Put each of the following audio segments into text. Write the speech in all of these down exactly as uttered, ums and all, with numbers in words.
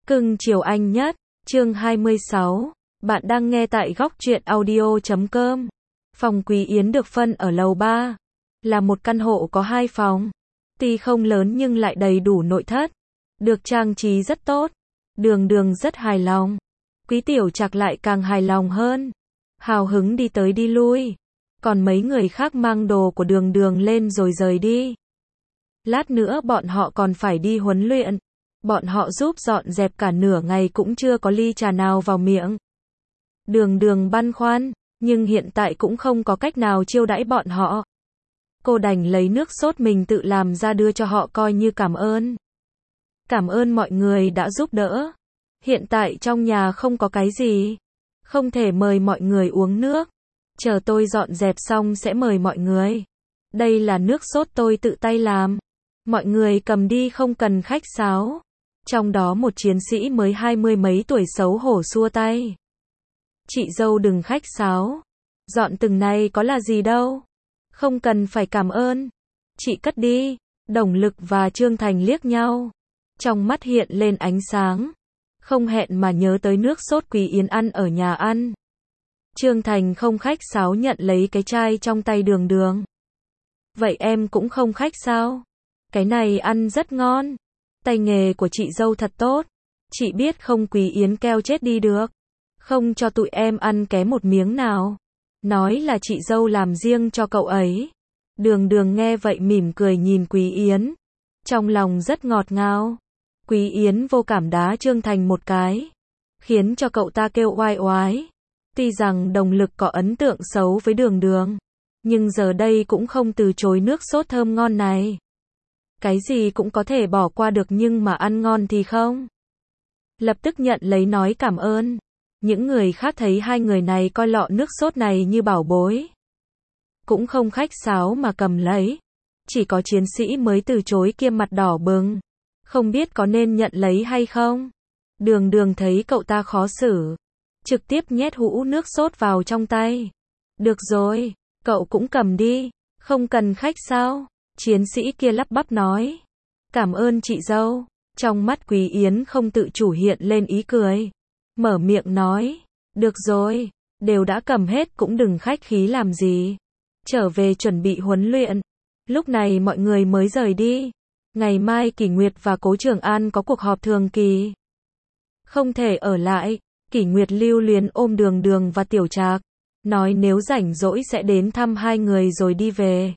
Cưng chiều anh nhất, chương hai mươi sáu. Bạn đang nghe tại góc truyện audio chấm com. Phòng Quý Yến được phân ở lầu ba, là một căn hộ có hai phòng. Tuy không lớn nhưng lại đầy đủ nội thất, được trang trí rất tốt. Đường Đường rất hài lòng. Quý Tiểu Trạc lại càng hài lòng hơn, hào hứng đi tới đi lui. Còn mấy người khác mang đồ của Đường Đường lên rồi rời đi. Lát nữa bọn họ còn phải đi huấn luyện. Bọn họ giúp dọn dẹp cả nửa ngày cũng chưa có ly trà nào vào miệng. Đường Đường băn khoăn, nhưng hiện tại cũng không có cách nào chiêu đãi bọn họ. Cô đành lấy nước sốt mình tự làm ra đưa cho họ coi như cảm ơn. Cảm ơn mọi người đã giúp đỡ. Hiện tại trong nhà không có cái gì, không thể mời mọi người uống nước. Chờ tôi dọn dẹp xong sẽ mời mọi người. Đây là nước sốt tôi tự tay làm. Mọi người cầm đi không cần khách sáo. Trong đó một chiến sĩ mới hai mươi mấy tuổi xấu hổ xua tay. Chị dâu đừng khách sáo. Dọn từng này có là gì đâu. Không cần phải cảm ơn. Chị cất đi. Đồng Lực và Trương Thành liếc nhau. Trong mắt hiện lên ánh sáng. Không hẹn mà nhớ tới nước sốt Quý Yến ăn ở nhà ăn. Trương Thành không khách sáo nhận lấy cái chai trong tay Đường Đường. Vậy em cũng không khách sao? Cái này ăn rất ngon. Tay nghề của chị dâu thật tốt. Chị biết không, Quý Yến keo chết đi được. Không cho tụi em ăn ké một miếng nào. Nói là chị dâu làm riêng cho cậu ấy. Đường Đường nghe vậy mỉm cười nhìn Quý Yến. Trong lòng rất ngọt ngào. Quý Yến vô cảm đá Trương Thành một cái, khiến cho cậu ta kêu oai oái. Tuy rằng Đồng Lực có ấn tượng xấu với Đường Đường, nhưng giờ đây cũng không từ chối nước sốt thơm ngon này. Cái gì cũng có thể bỏ qua được nhưng mà ăn ngon thì không. Lập tức nhận lấy nói cảm ơn. Những người khác thấy hai người này coi lọ nước sốt này như bảo bối, cũng không khách sáo mà cầm lấy. Chỉ có chiến sĩ mới từ chối kia mặt đỏ bừng, không biết có nên nhận lấy hay không. Đường Đường thấy cậu ta khó xử, trực tiếp nhét hũ nước sốt vào trong tay. Được rồi, cậu cũng cầm đi, không cần khách sao? Chiến sĩ kia lắp bắp nói. Cảm ơn chị dâu. Trong mắt Quý Yến không tự chủ hiện lên ý cười. Mở miệng nói. Được rồi, đều đã cầm hết cũng đừng khách khí làm gì. Trở về chuẩn bị huấn luyện. Lúc này mọi người mới rời đi. Ngày mai Kỷ Nguyệt và Cố Trường An có cuộc họp thường kỳ, không thể ở lại. Kỷ Nguyệt lưu luyến ôm Đường Đường và Tiểu Trạc, nói nếu rảnh rỗi sẽ đến thăm hai người rồi đi về.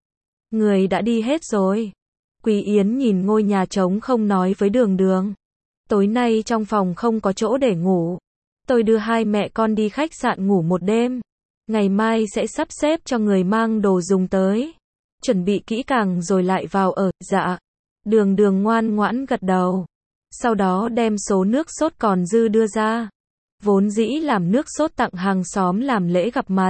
Người đã đi hết rồi. Quý Yến nhìn ngôi nhà trống không nói với Đường Đường. Tối nay trong phòng không có chỗ để ngủ. Tôi đưa hai mẹ con đi khách sạn ngủ một đêm. Ngày mai sẽ sắp xếp cho người mang đồ dùng tới. Chuẩn bị kỹ càng rồi lại vào ở. Dạ. Đường Đường ngoan ngoãn gật đầu. Sau đó đem số nước sốt còn dư đưa ra. Vốn dĩ làm nước sốt tặng hàng xóm làm lễ gặp mặt,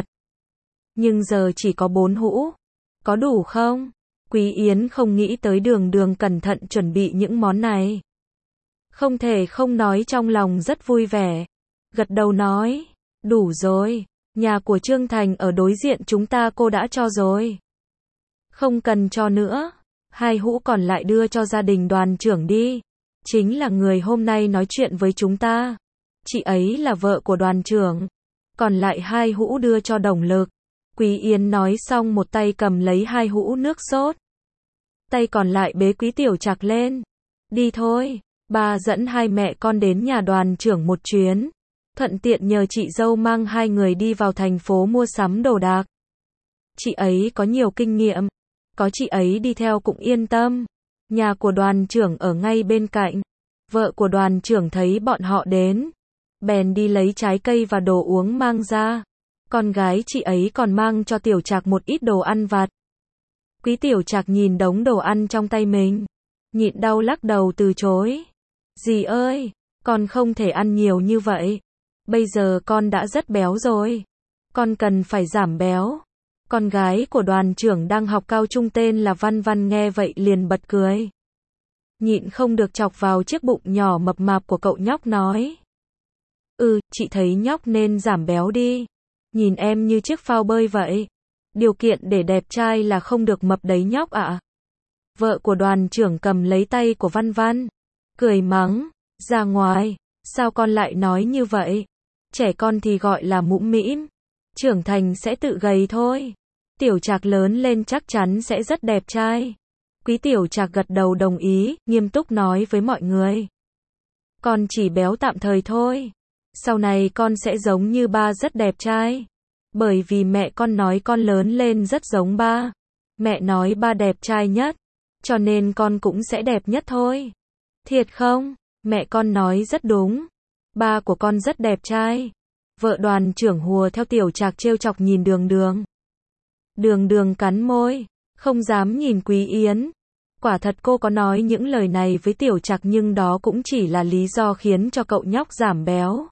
nhưng giờ chỉ có bốn hũ. Có đủ không? Quý Yến không nghĩ tới Đường Đường cẩn thận chuẩn bị những món này. Không thể không nói trong lòng rất vui vẻ. Gật đầu nói. Đủ rồi. Nhà của Trương Thành ở đối diện chúng ta cô đã cho rồi. Không cần cho nữa. Hai hũ còn lại đưa cho gia đình Đoàn trưởng đi. Chính là người hôm nay nói chuyện với chúng ta. Chị ấy là vợ của Đoàn trưởng. Còn lại hai hũ đưa cho Đồng Lực. Quý Yến nói xong một tay cầm lấy hai hũ nước sốt. Tay còn lại bế Quý Tiểu Trạc lên. Đi thôi. Bà dẫn hai mẹ con đến nhà Đoàn trưởng một chuyến. Thuận tiện nhờ chị dâu mang hai người đi vào thành phố mua sắm đồ đạc. Chị ấy có nhiều kinh nghiệm. Có chị ấy đi theo cũng yên tâm. Nhà của Đoàn trưởng ở ngay bên cạnh. Vợ của Đoàn trưởng thấy bọn họ đến, bèn đi lấy trái cây và đồ uống mang ra. Con gái chị ấy còn mang cho Tiểu Trạc một ít đồ ăn vặt. Quý Tiểu Trạc nhìn đống đồ ăn trong tay mình, nhịn đau lắc đầu từ chối. Dì ơi, con không thể ăn nhiều như vậy. Bây giờ con đã rất béo rồi. Con cần phải giảm béo. Con gái của Đoàn trưởng đang học cao trung tên là Văn Văn nghe vậy liền bật cười. Nhịn không được chọc vào chiếc bụng nhỏ mập mạp của cậu nhóc nói. Ừ, chị thấy nhóc nên giảm béo đi. Nhìn em như chiếc phao bơi vậy. Điều kiện để đẹp trai là không được mập đấy nhóc ạ. Vợ của Đoàn trưởng cầm lấy tay của Văn Văn, cười mắng. Ra ngoài, sao con lại nói như vậy? Trẻ con thì gọi là mũm mĩm, trưởng thành sẽ tự gầy thôi. Tiểu Trạc lớn lên chắc chắn sẽ rất đẹp trai. Quý Tiểu Trạc gật đầu đồng ý, nghiêm túc nói với mọi người. Con chỉ béo tạm thời thôi. Sau này con sẽ giống như ba rất đẹp trai. Bởi vì mẹ con nói con lớn lên rất giống ba. Mẹ nói ba đẹp trai nhất. Cho nên con cũng sẽ đẹp nhất thôi. Thiệt không? Mẹ con nói rất đúng. Ba của con rất đẹp trai. Vợ Đoàn trưởng hùa theo Tiểu Trạc trêu chọc nhìn Đường Đường. Đường Đường cắn môi, không dám nhìn Quý Yến. Quả thật cô có nói những lời này với Tiểu Trạc nhưng đó cũng chỉ là lý do khiến cho cậu nhóc giảm béo.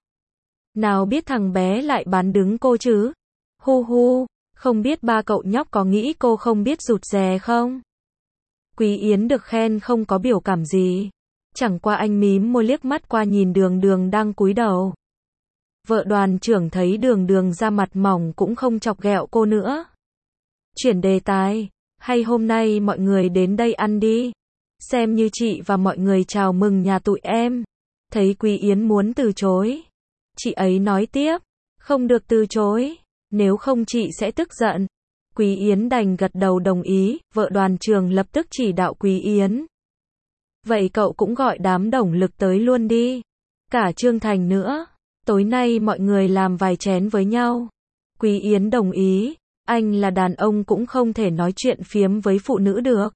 Nào biết thằng bé lại bán đứng cô chứ. Hu hu, không biết ba cậu nhóc có nghĩ cô không biết rụt rè không? Quý Yến được khen không có biểu cảm gì. Chẳng qua anh mím môi liếc mắt qua nhìn Đường Đường đang cúi đầu. Vợ Đoàn trưởng thấy Đường Đường da mặt mỏng cũng không chọc ghẹo cô nữa. Chuyển đề tài, hay hôm nay mọi người đến đây ăn đi. Xem như chị và mọi người chào mừng nhà tụi em. Thấy Quý Yến muốn từ chối. Chị ấy nói tiếp, không được từ chối, nếu không chị sẽ tức giận. Quý Yến đành gật đầu đồng ý, vợ Đoàn trưởng lập tức chỉ đạo Quý Yến. Vậy cậu cũng gọi đám đồng lực tới luôn đi. Cả Trương Thành nữa. Tối nay mọi người làm vài chén với nhau. Quý Yến đồng ý. Anh là đàn ông cũng không thể nói chuyện phiếm với phụ nữ được.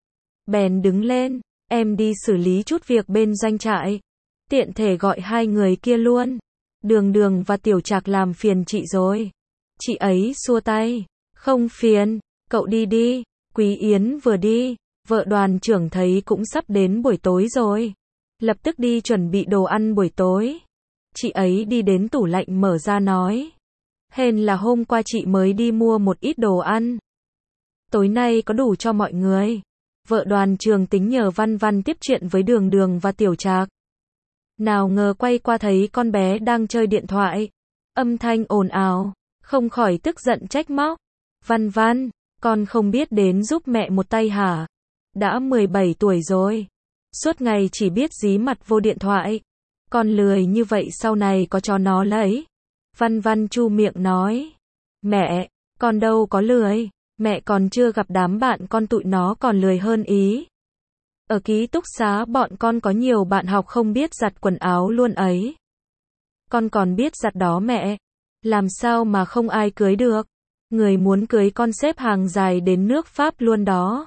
Bèn đứng lên. Em đi xử lý chút việc bên doanh trại. Tiện thể gọi hai người kia luôn. Đường Đường và Tiểu Trạc làm phiền chị rồi. Chị ấy xua tay. Không phiền. Cậu đi đi. Quý Yến vừa đi. Vợ Đoàn trưởng thấy cũng sắp đến buổi tối rồi. Lập tức đi chuẩn bị đồ ăn buổi tối. Chị ấy đi đến tủ lạnh mở ra nói. Hèn là hôm qua chị mới đi mua một ít đồ ăn. Tối nay có đủ cho mọi người. Vợ Đoàn trưởng tính nhờ Văn Văn tiếp chuyện với Đường Đường và Tiểu Trạc. Nào ngờ quay qua thấy con bé đang chơi điện thoại. Âm thanh ồn ào. Không khỏi tức giận trách móc. Văn Văn, con không biết đến giúp mẹ một tay hả? Đã mười bảy tuổi rồi. Suốt ngày chỉ biết dí mặt vô điện thoại. Con lười như vậy sau này có cho nó lấy. Văn Văn chu miệng nói. Mẹ, con đâu có lười. Mẹ còn chưa gặp đám bạn con tụi nó còn lười hơn ý. Ở ký túc xá bọn con có nhiều bạn học không biết giặt quần áo luôn ấy. Con còn biết giặt đó mẹ. Làm sao mà không ai cưới được. Người muốn cưới con xếp hàng dài đến nước Pháp luôn đó.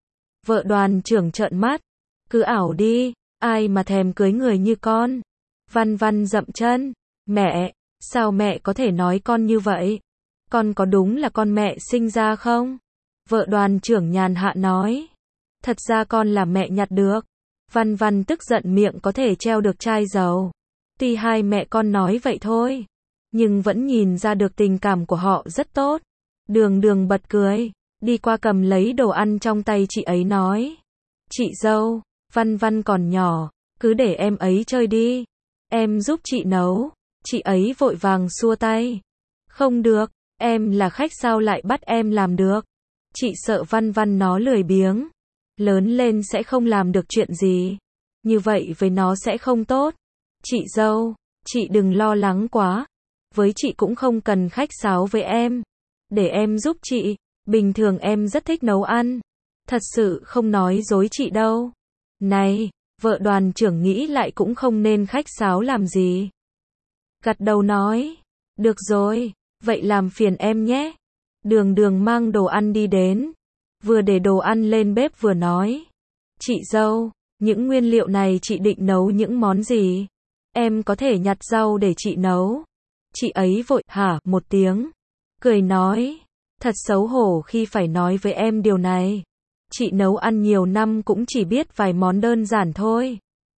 Vợ Đoàn trưởng trợn mắt. Cứ ảo đi, ai mà thèm cưới người như con. Văn Văn dậm chân. Mẹ, sao mẹ có thể nói con như vậy? Con có đúng là con mẹ sinh ra không? Vợ Đoàn trưởng nhàn hạ nói. Thật ra con là mẹ nhặt được. Văn Văn tức giận miệng có thể treo được chai dầu. Tuy hai mẹ con nói vậy thôi, nhưng vẫn nhìn ra được tình cảm của họ rất tốt. Đường Đường bật cười, đi qua cầm lấy đồ ăn trong tay chị ấy nói. Chị dâu, Văn Văn còn nhỏ, cứ để em ấy chơi đi. Em giúp chị nấu. Chị ấy vội vàng xua tay. Không được, em là khách sao lại bắt em làm được. Chị sợ Văn Văn nó lười biếng. Lớn lên sẽ không làm được chuyện gì. Như vậy với nó sẽ không tốt. Chị dâu, chị đừng lo lắng quá. Với chị cũng không cần khách sáo với em. Để em giúp chị. Bình thường em rất thích nấu ăn. Thật sự không nói dối chị đâu. Này, vợ Đoàn trưởng nghĩ lại cũng không nên khách sáo làm gì. Gật đầu nói. Được rồi, vậy làm phiền em nhé. Đường Đường mang đồ ăn đi đến. Vừa để đồ ăn lên bếp vừa nói. Chị dâu, những nguyên liệu này chị định nấu những món gì? Em có thể nhặt rau để chị nấu. Chị ấy vội hả một tiếng. Cười nói. Thật xấu hổ khi phải nói với em điều này. Chị nấu ăn nhiều năm cũng chỉ biết vài món đơn giản thôi.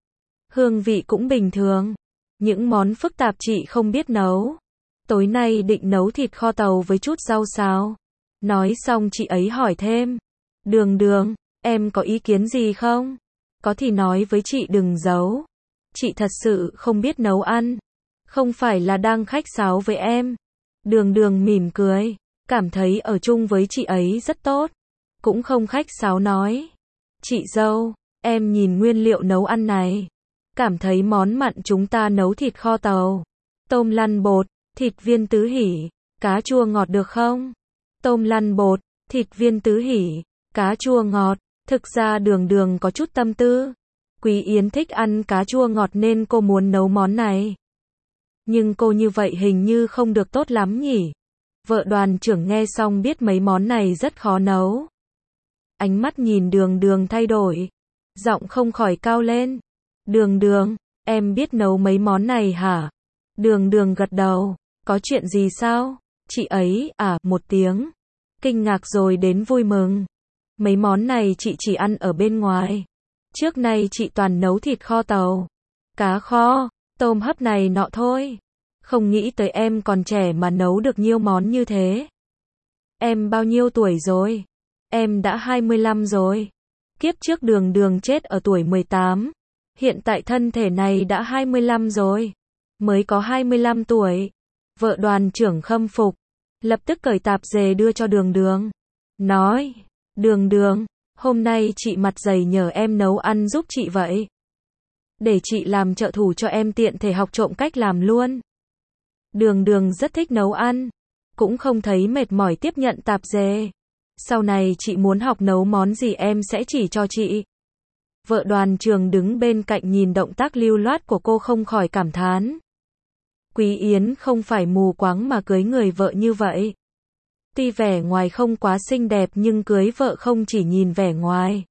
Hương vị cũng bình thường. Những món phức tạp chị không biết nấu. Tối nay định nấu thịt kho tàu với chút rau xào. Nói xong chị ấy hỏi thêm. Đường Đường, em có ý kiến gì không? Có thì nói với chị đừng giấu. Chị thật sự không biết nấu ăn. Không phải là đang khách sáo với em. Đường Đường mỉm cười. Cảm thấy ở chung với chị ấy rất tốt. Cũng không khách sáo nói. Chị dâu, em nhìn nguyên liệu nấu ăn này. cảm thấy món mặn chúng ta nấu thịt kho tàu, tôm lăn bột, thịt viên tứ hỉ, cá chua ngọt được không? Tôm lăn bột, thịt viên tứ hỉ, cá chua ngọt, thực ra Đường Đường có chút tâm tư. Quý Yến thích ăn cá chua ngọt nên cô muốn nấu món này. Nhưng cô như vậy hình như không được tốt lắm nhỉ? Vợ Đoàn trưởng nghe xong biết mấy món này rất khó nấu. Ánh mắt nhìn Đường Đường thay đổi, giọng không khỏi cao lên. Đường Đường, em biết nấu mấy món này hả? Đường Đường gật đầu, có chuyện gì sao? Chị ấy, à, một tiếng. Kinh ngạc rồi đến vui mừng. Mấy món này chị chỉ ăn ở bên ngoài. Trước nay chị toàn nấu thịt kho tàu, cá kho, tôm hấp này nọ thôi. Không nghĩ tới em còn trẻ mà nấu được nhiều món như thế. Em bao nhiêu tuổi rồi? Em đã hai mươi lăm rồi. Kiếp trước Đường Đường chết ở tuổi mười tám. Hiện tại thân thể này đã hai mươi lăm rồi. Mới có hai mươi lăm tuổi. Vợ Đoàn trưởng khâm phục, lập tức cởi tạp dề đưa cho Đường Đường. Nói, Đường Đường, hôm nay chị mặt dày nhờ em nấu ăn giúp chị vậy. Để chị làm trợ thủ cho em tiện thể học trộm cách làm luôn. Đường Đường rất thích nấu ăn, cũng không thấy mệt mỏi tiếp nhận tạp dề. Sau này chị muốn học nấu món gì em sẽ chỉ cho chị. Vợ Đoàn trưởng đứng bên cạnh nhìn động tác lưu loát của cô không khỏi cảm thán. Quý Yến không phải mù quáng mà cưới người vợ như vậy. Tuy vẻ ngoài không quá xinh đẹp nhưng cưới vợ không chỉ nhìn vẻ ngoài,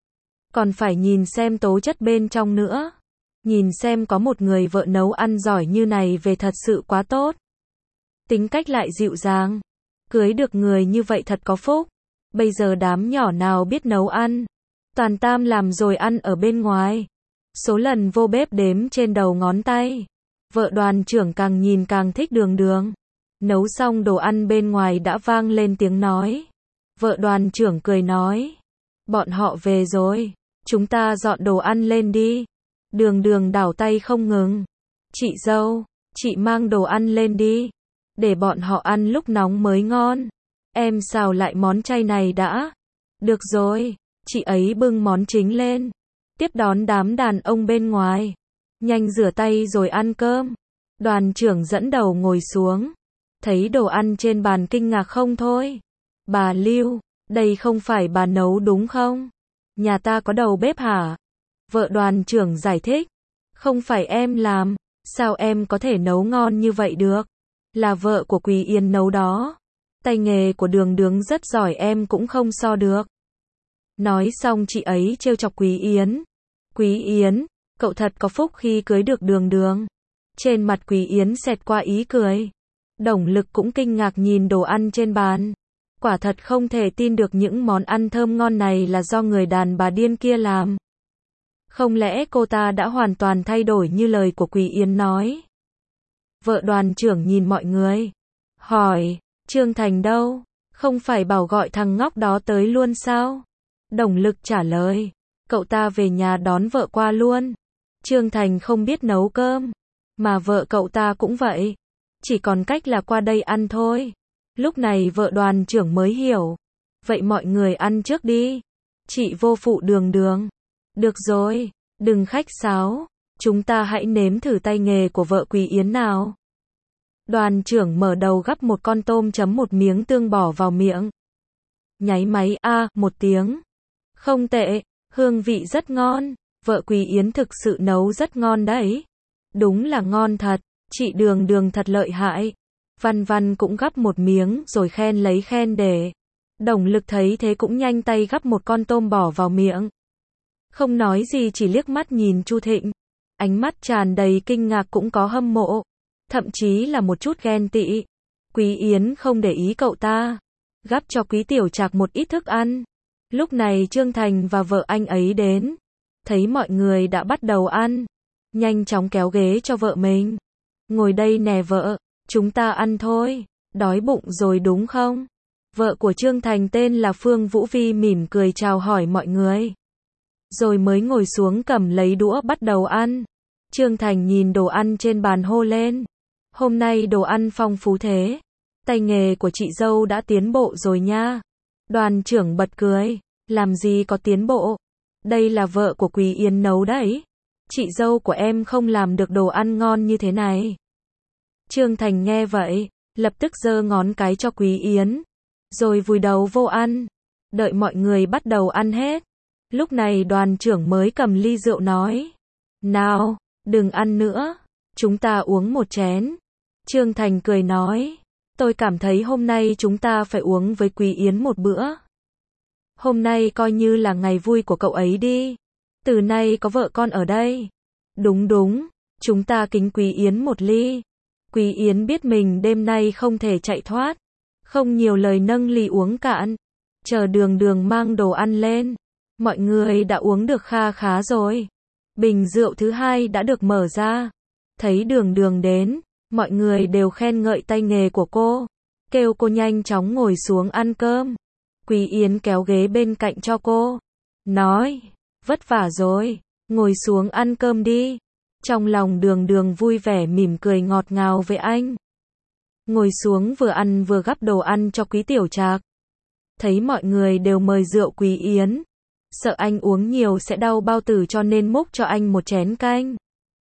còn phải nhìn xem tố chất bên trong nữa. Nhìn xem có một người vợ nấu ăn giỏi như này về thật sự quá tốt. Tính cách lại dịu dàng. Cưới được người như vậy thật có phúc. Bây giờ đám nhỏ nào biết nấu ăn. Toàn tam làm rồi ăn ở bên ngoài. Số lần vô bếp đếm trên đầu ngón tay. Vợ Đoàn trưởng càng nhìn càng thích Đường Đường. Nấu xong đồ ăn bên ngoài đã vang lên tiếng nói. Vợ Đoàn trưởng cười nói. Bọn họ về rồi. Chúng ta dọn đồ ăn lên đi. Đường Đường đảo tay không ngừng. Chị dâu, chị mang đồ ăn lên đi. Để bọn họ ăn lúc nóng mới ngon. Em xào lại món chay này đã. Được rồi, chị ấy bưng món chính lên. Tiếp đón đám đàn ông bên ngoài. Nhanh rửa tay rồi ăn cơm. Đoàn trưởng dẫn đầu ngồi xuống. Thấy đồ ăn trên bàn kinh ngạc không thôi. Bà Lưu, đây không phải bà nấu đúng không? Nhà ta có đầu bếp hả? Vợ Đoàn trưởng giải thích. Không phải em làm. Sao em có thể nấu ngon như vậy được? Là vợ của Quý Yến nấu đó. Tay nghề của Đường Đường rất giỏi em cũng không so được. Nói xong chị ấy trêu chọc Quý Yến. Quý Yến, cậu thật có phúc khi cưới được Đường Đường. Trên mặt Quý Yến xẹt qua ý cười. Đồng Lực cũng kinh ngạc nhìn đồ ăn trên bàn. Quả thật không thể tin được những món ăn thơm ngon này là do người đàn bà điên kia làm. Không lẽ cô ta đã hoàn toàn thay đổi như lời của Quý Yến nói? Vợ Đoàn trưởng nhìn mọi người. Hỏi, Trương Thành đâu? Không phải bảo gọi thằng ngốc đó tới luôn sao? Đồng Lực trả lời. Cậu ta về nhà đón vợ qua luôn. Trương Thành không biết nấu cơm. Mà vợ cậu ta cũng vậy. Chỉ còn cách là qua đây ăn thôi. Lúc này vợ Đoàn trưởng mới hiểu. Vậy mọi người ăn trước đi. Chị vô phụ Đường Đường. Được rồi, đừng khách sáo. Chúng ta hãy nếm thử tay nghề của vợ Quý Yến nào. Đoàn trưởng mở đầu gắp một con tôm chấm một miếng tương bỏ vào miệng. Nháy máy a à, một tiếng. Không tệ, hương vị rất ngon. Vợ Quý Yến thực sự nấu rất ngon đấy. Đúng là ngon thật. Chị Đường Đường thật lợi hại. Văn Văn cũng gắp một miếng rồi khen lấy khen để. Đồng Lực thấy thế cũng nhanh tay gắp một con tôm bỏ vào miệng. Không nói gì chỉ liếc mắt nhìn Chu Thịnh. Ánh mắt tràn đầy kinh ngạc cũng có hâm mộ. Thậm chí là một chút ghen tị. Quý Yến không để ý cậu ta. Gắp cho Quý Tiểu Trạc một ít thức ăn. Lúc này Trương Thành và vợ anh ấy đến. Thấy mọi người đã bắt đầu ăn. Nhanh chóng kéo ghế cho vợ mình. Ngồi đây nè vợ. Chúng ta ăn thôi. Đói bụng rồi đúng không? Vợ của Trương Thành tên là Phương Vũ Vi mỉm cười chào hỏi mọi người. Rồi mới ngồi xuống cầm lấy đũa bắt đầu ăn. Trương Thành nhìn đồ ăn trên bàn hô lên. Hôm nay đồ ăn phong phú thế. Tay nghề của chị dâu đã tiến bộ rồi nha. Đoàn trưởng bật cười. Làm gì có tiến bộ. Đây là vợ của Quý Yến nấu đấy. chị dâu của em không làm được đồ ăn ngon như thế này. Trương Thành nghe vậy, lập tức giơ ngón cái cho Quý Yến, rồi vùi đầu vô ăn. Đợi mọi người bắt đầu ăn hết. Lúc này đoàn trưởng mới cầm ly rượu nói. Nào, đừng ăn nữa, chúng ta uống một chén. Trương Thành cười nói. Tôi cảm thấy hôm nay chúng ta phải uống với Quý Yến một bữa. Hôm nay coi như là ngày vui của cậu ấy đi. Từ nay có vợ con ở đây. Đúng đúng, chúng ta kính Quý Yến một ly. Quý Yến biết mình đêm nay không thể chạy thoát. Không nhiều lời nâng ly uống cạn. Chờ Đường Đường mang đồ ăn lên. Mọi người đã uống được kha khá rồi. Bình rượu thứ hai đã được mở ra. Thấy Đường Đường đến, mọi người đều khen ngợi tay nghề của cô. Kêu cô nhanh chóng ngồi xuống ăn cơm. Quý Yến kéo ghế bên cạnh cho cô. Nói, vất vả rồi, ngồi xuống ăn cơm đi. Trong lòng Đường Đường vui vẻ mỉm cười ngọt ngào với anh. Ngồi xuống vừa ăn vừa gắp đồ ăn cho Quý Tiểu Trạc. Thấy mọi người đều mời rượu Quý Yến. Sợ anh uống nhiều sẽ đau bao tử cho nên múc cho anh một chén canh.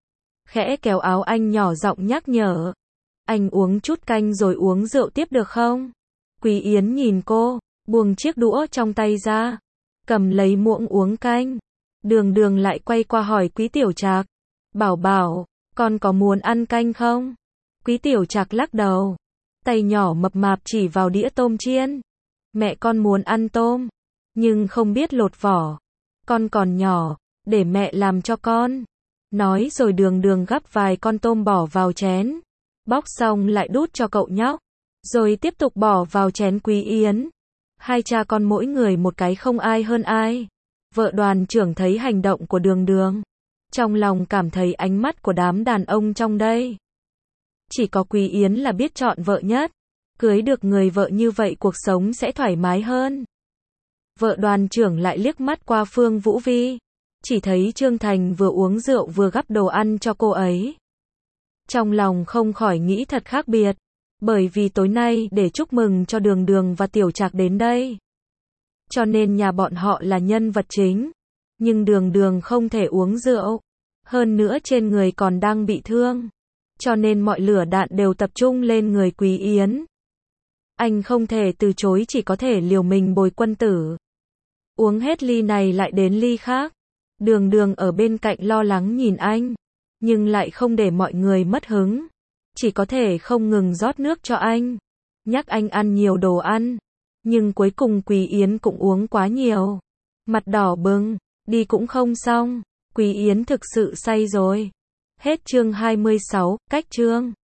Khẽ kéo áo anh nhỏ giọng nhắc nhở. Anh uống chút canh rồi uống rượu tiếp được không? Quý Yến nhìn cô, buông chiếc đũa trong tay ra. Cầm lấy muỗng uống canh. Đường Đường lại quay qua hỏi Quý Tiểu Trạc. Bảo bảo, con có muốn ăn canh không? Quý Tiểu Trạc lắc đầu. Tay nhỏ mập mạp chỉ vào đĩa tôm chiên. Mẹ con muốn ăn tôm, nhưng không biết lột vỏ. Con còn nhỏ, để mẹ làm cho con. Nói rồi Đường Đường gắp vài con tôm bỏ vào chén. Bóc xong lại đút cho cậu nhóc. Rồi tiếp tục bỏ vào chén Quý Yến. Hai cha con mỗi người một cái không ai hơn ai. Vợ đoàn trưởng thấy hành động của Đường Đường. Trong lòng cảm thấy ánh mắt của đám đàn ông trong đây. Chỉ có Quý Yến là biết chọn vợ nhất. Cưới được người vợ như vậy cuộc sống sẽ thoải mái hơn. Vợ đoàn trưởng lại liếc mắt qua Phương Vũ Vi. Chỉ thấy Trương Thành vừa uống rượu vừa gắp đồ ăn cho cô ấy. Trong lòng không khỏi nghĩ thật khác biệt. Bởi vì tối nay để chúc mừng cho Đường Đường và Tiểu Trạc đến đây. Cho nên nhà bọn họ là nhân vật chính. Nhưng Đường Đường không thể uống rượu. Hơn nữa trên người còn đang bị thương. Cho nên mọi lửa đạn đều tập trung lên người Quý Yến. Anh không thể từ chối, chỉ có thể liều mình bồi quân tử. Uống hết ly này lại đến ly khác. Đường Đường ở bên cạnh lo lắng nhìn anh. Nhưng lại không để mọi người mất hứng. Chỉ có thể không ngừng rót nước cho anh. Nhắc anh ăn nhiều đồ ăn. Nhưng cuối cùng Quý Yến cũng uống quá nhiều. Mặt đỏ bừng, đi cũng không xong. Quý Yến thực sự say rồi. Hết chương hai mươi sáu, cách chương.